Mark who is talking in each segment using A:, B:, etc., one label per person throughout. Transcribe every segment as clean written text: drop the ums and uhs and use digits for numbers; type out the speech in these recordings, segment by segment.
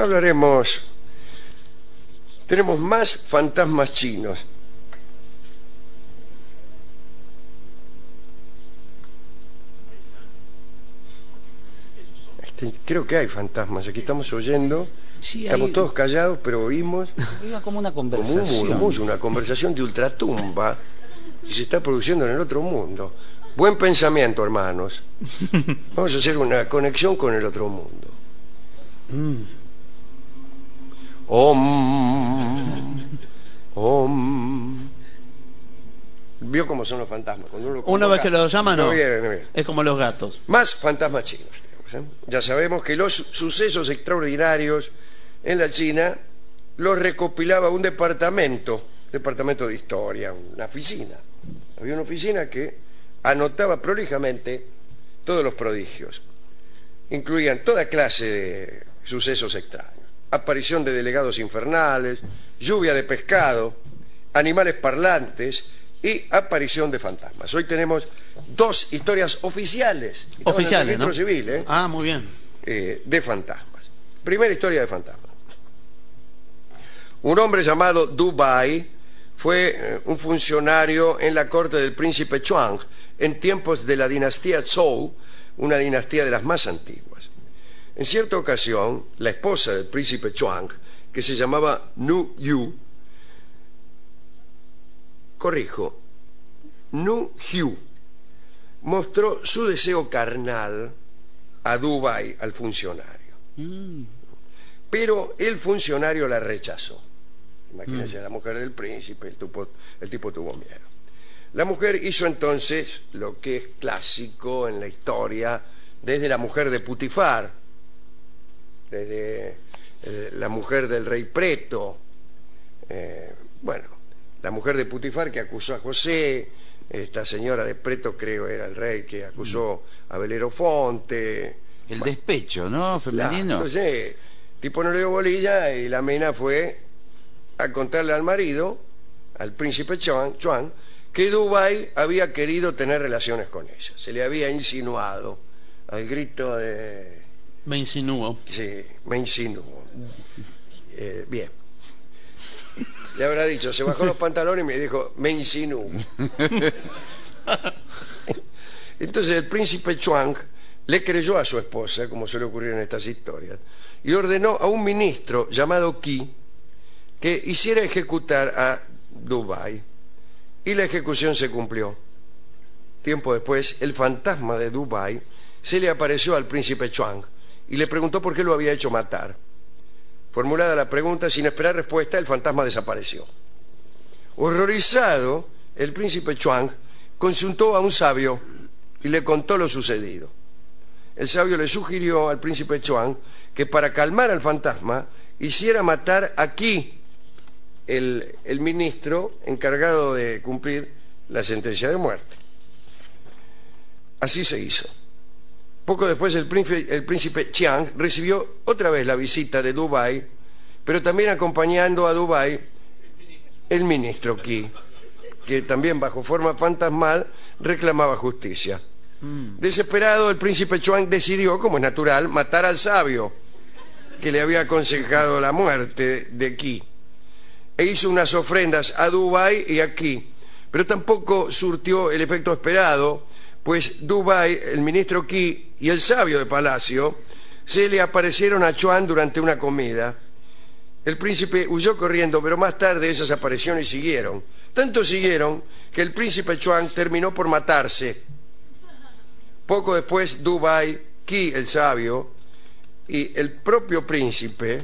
A: hablaremos, tenemos más fantasmas chinos. Creo que hay fantasmas, aquí estamos oyendo,
B: sí,
A: estamos todos callados, pero oímos
B: como una conversación.
A: Una conversación de ultratumba que se está produciendo en el otro mundo. Buen pensamiento, hermanos. Vamos a hacer una conexión con el otro mundo. Om. ¿Vio cómo son los fantasmas? Cuando
B: una vez que los llaman, no.
A: Viene.
B: Es como los gatos.
A: Más fantasmas chinos. Ya sabemos que los sucesos extraordinarios en la China los recopilaba un departamento de historia, una oficina. Había una oficina que anotaba prolijamente todos los prodigios. Incluían toda clase de sucesos extraños. Aparición de delegados infernales, lluvia de pescado, animales parlantes y aparición de fantasmas. Hoy tenemos dos historias oficiales.
B: Oficiales, ¿no?
A: Civil, ¿eh?
B: Ah, muy bien.
A: De fantasmas. Primera historia de fantasmas. Un hombre llamado Du Bai fue un funcionario en la corte del príncipe Chuang en tiempos de la dinastía Zhou, una dinastía de las más antiguas. En cierta ocasión, la esposa del príncipe Chuang, que se llamaba Nu Yu, Nu Hyu, mostró su deseo carnal a Du Bai, al funcionario. Pero el funcionario la rechazó. Imagínense, la mujer del príncipe, el tipo tuvo miedo. La mujer hizo entonces lo que es clásico en la historia, desde la mujer de Putifar, desde la mujer del rey Preto, la mujer de Putifar que acusó a José, esta señora de Preto creo era el rey que acusó a Belerofonte.
B: El despecho, ¿no? Femenino.
A: Entonces, el tipo no le dio bolilla y la mina fue a contarle al marido, al príncipe Chuang, que Du Bai había querido tener relaciones con ella. Se le había insinuado al grito de...
B: Me insinúo.
A: Sí, me insinúo. Bien. Le habrá dicho, se bajó los pantalones y me dijo, me insinúo. Entonces el príncipe Chuang le creyó a su esposa, como suele ocurrir en estas historias, y ordenó a un ministro llamado Qi que hiciera ejecutar a Du Bai. Y la ejecución se cumplió. Tiempo después, el fantasma de Du Bai se le apareció al príncipe Chuang y le preguntó por qué lo había hecho matar. Formulada la pregunta, sin esperar respuesta, el fantasma desapareció. Horrorizado, el príncipe Chuang consultó a un sabio y le contó lo sucedido. El sabio le sugirió al príncipe Chuang que para calmar al fantasma hiciera matar a Qi, el ministro encargado de cumplir la sentencia de muerte. Así se hizo. Poco después el príncipe Chiang recibió otra vez la visita de Du Bai, pero también acompañando a Du Bai el ministro Qi, que también bajo forma fantasmal reclamaba justicia. Desesperado, el príncipe Chuang decidió, como es natural, matar al sabio que le había aconsejado la muerte de Qi, e hizo unas ofrendas a Du Bai y a Qi, pero tampoco surtió el efecto esperado, pues Du Bai, el ministro Qi y el sabio de palacio se le aparecieron a Chuang durante una comida. El príncipe huyó corriendo, pero más tarde esas apariciones siguieron. Tanto siguieron que el príncipe Chuang terminó por matarse. Poco después, Du Bai, Qi, el sabio, y el propio príncipe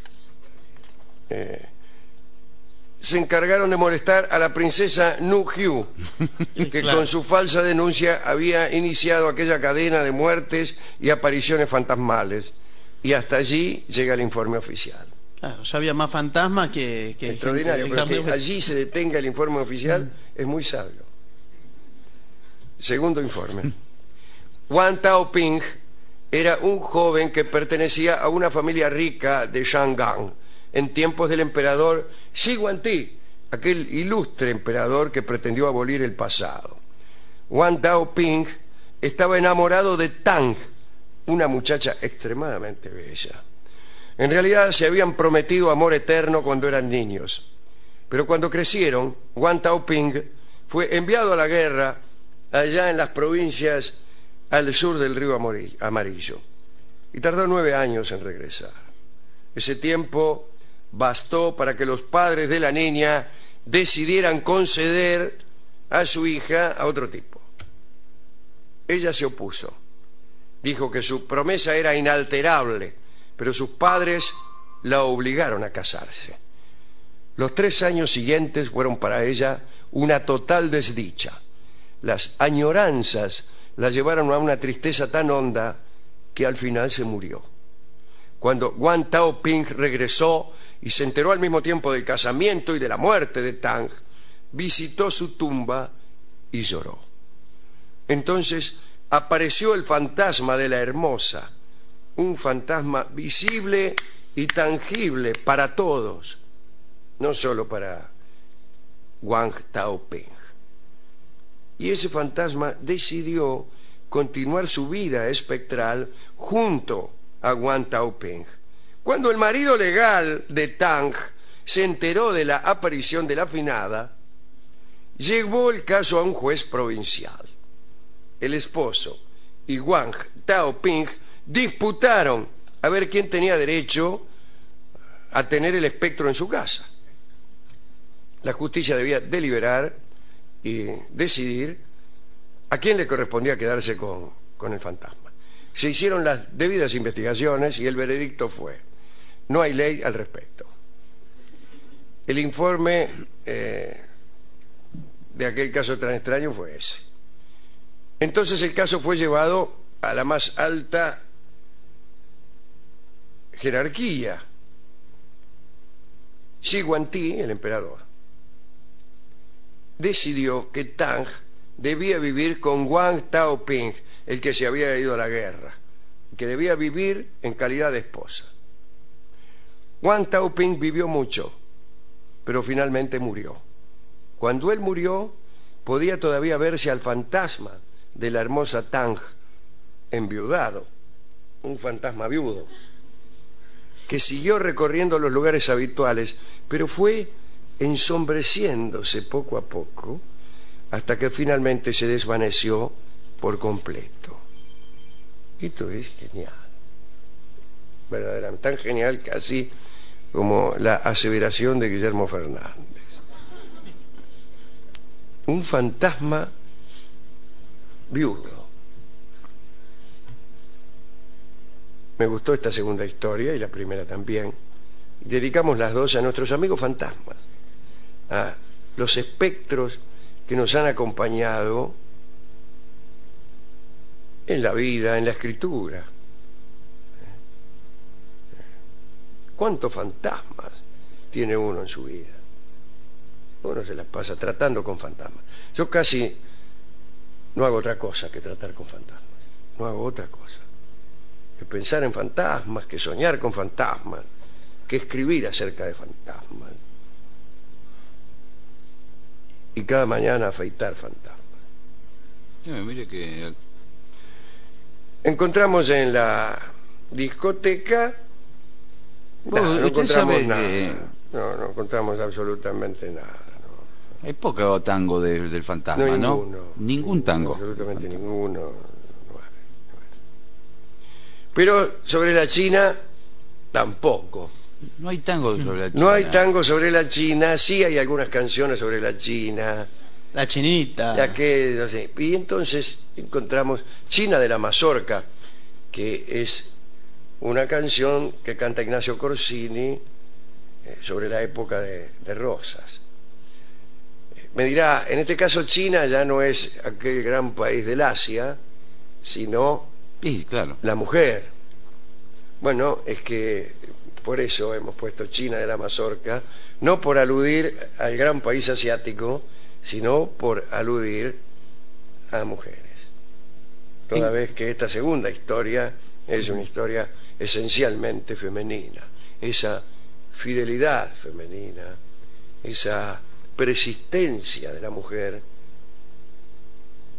A: se encargaron de molestar a la princesa Nu Hyu, que claro, con su falsa denuncia había iniciado aquella cadena de muertes y apariciones fantasmales. Y hasta allí llega el informe oficial.
B: Claro, ya había más fantasmas que
A: extraordinario, pero que allí se detenga el informe oficial es muy sabio. Segundo informe. Wang Taoping era un joven que pertenecía a una familia rica de Shangang en tiempos del emperador Shi Huangdi, aquel ilustre emperador que pretendió abolir el pasado. Wang Taoping estaba enamorado de Tang, una muchacha extremadamente bella. En realidad se habían prometido amor eterno cuando eran niños. Pero cuando crecieron, Guan Taoping fue enviado a la guerra allá en las provincias al sur del río Amarillo. Y tardó 9 años en regresar. Ese tiempo bastó para que los padres de la niña decidieran conceder a su hija a otro tipo. Ella se opuso. Dijo que su promesa era inalterable, pero sus padres la obligaron a casarse. Los 3 años siguientes fueron para ella una total desdicha. Las añoranzas la llevaron a una tristeza tan honda que al final se murió. Cuando Guan Taoping regresó y se enteró al mismo tiempo del casamiento y de la muerte de Tang, visitó su tumba y lloró. Entonces apareció el fantasma de la hermosa, un fantasma visible y tangible para todos, no solo para Guan Taoping. Y ese fantasma decidió continuar su vida espectral junto a Guan Taoping. Cuando el marido legal de Tang se enteró de la aparición de la afinada, llevó el caso a un juez provincial. El esposo y Guan Taoping disputaron a ver quién tenía derecho a tener el espectro en su casa. La justicia debía deliberar y decidir a quién le correspondía quedarse con el fantasma. Se hicieron las debidas investigaciones y el veredicto fue: no hay ley al respecto. El informe de aquel caso tan extraño fue ese. Entonces el caso fue llevado a la más alta jerarquía. Shi Huangdi, el emperador, decidió que Tang debía vivir con Guan Taoping, el que se había ido a la guerra, que debía vivir en calidad de esposa. Guan Taoping vivió mucho, pero finalmente murió. Cuando él murió, podía todavía verse al fantasma de la hermosa Tang enviudado, un fantasma viudo, que siguió recorriendo los lugares habituales, pero fue ensombreciéndose poco a poco hasta que finalmente se desvaneció por completo. Esto es genial, verdaderamente tan genial casi como la aseveración de Guillermo Fernández. Un fantasma viudo. Me gustó esta segunda historia y la primera también. Dedicamos las dos a nuestros amigos fantasmas, a los espectros que nos han acompañado en la vida, en la escritura. ¿Cuántos fantasmas tiene uno en su vida? Uno se las pasa tratando con fantasmas. Yo casi no hago otra cosa que tratar con fantasmas. No hago otra cosa que pensar en fantasmas, que soñar con fantasmas, que escribir acerca de fantasmas. Y cada mañana afeitar fantasmas.
B: Mire que...
A: Encontramos en la discoteca... no encontramos nada. No encontramos absolutamente nada.
B: Hay poco tango del fantasma,
A: no,
B: ¿no?
A: Ninguno,
B: Ningún tango.
A: Absolutamente ninguno. Pero sobre la China, tampoco.
B: No hay tango sobre la China.
A: No hay tango sobre la China, sí hay algunas canciones sobre la China.
B: La chinita.
A: No sé. Y entonces encontramos China de la Mazorca, que es una canción que canta Ignacio Corsini sobre la época de Rosas. Me dirá, en este caso China ya no es aquel gran país del Asia, sino
B: Sí, claro.
A: la mujer. Bueno, es que por eso hemos puesto China de la Mazorca, no por aludir al gran país asiático, sino por aludir a mujeres. Toda vez que esta segunda historia es una historia esencialmente femenina, esa fidelidad femenina, esa persistencia de la mujer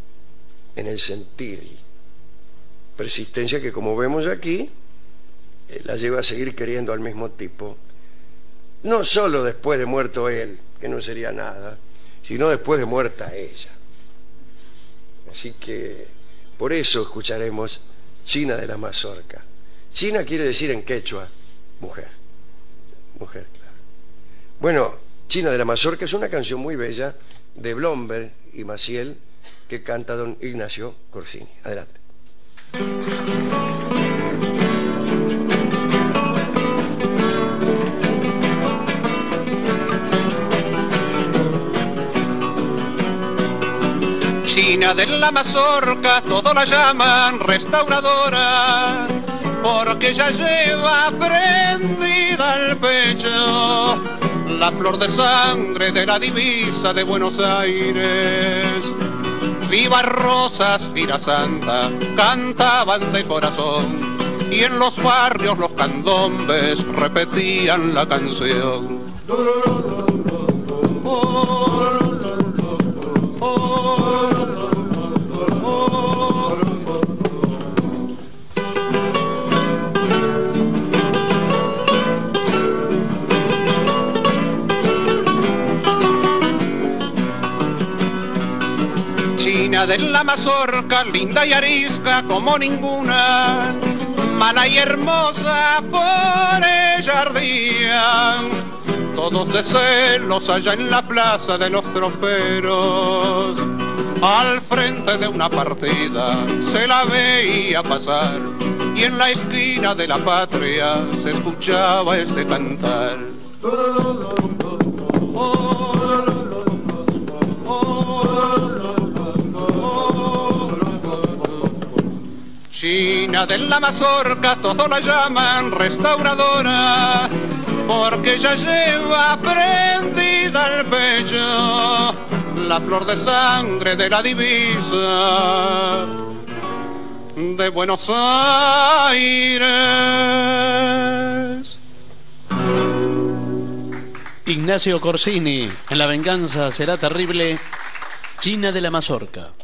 A: en el sentir, persistencia que, como vemos aquí, la lleva a seguir queriendo al mismo tipo, no solo después de muerto él, que no sería nada, sino después de muerta ella. Así que por eso escucharemos China de la Mazorca. China quiere decir en quechua mujer. Mujer, claro. Bueno, China de la Mazorca es una canción muy bella de Blomberg y Maciel que canta don Ignacio Corsini. Adelante.
C: China de la Mazorca, todos la llaman restauradora, porque ya lleva prendida al pecho la flor de sangre de la divisa de Buenos Aires. Viva Rosas, Vida Santa, cantaban de corazón, y en los barrios los candombes repetían la canción. China de la Mazorca, linda y arisca como ninguna, mala y hermosa por ella ardían todos de celos allá en la plaza de los troperos. Al frente de una partida se la veía pasar, y en la esquina de la Patria se escuchaba este cantar. China de la Mazorca, todos la llaman restauradora, porque ya lleva prendida al pecho la flor de sangre de la divisa de Buenos Aires.
D: Ignacio Corsini, en La venganza será terrible, China de la Mazorca.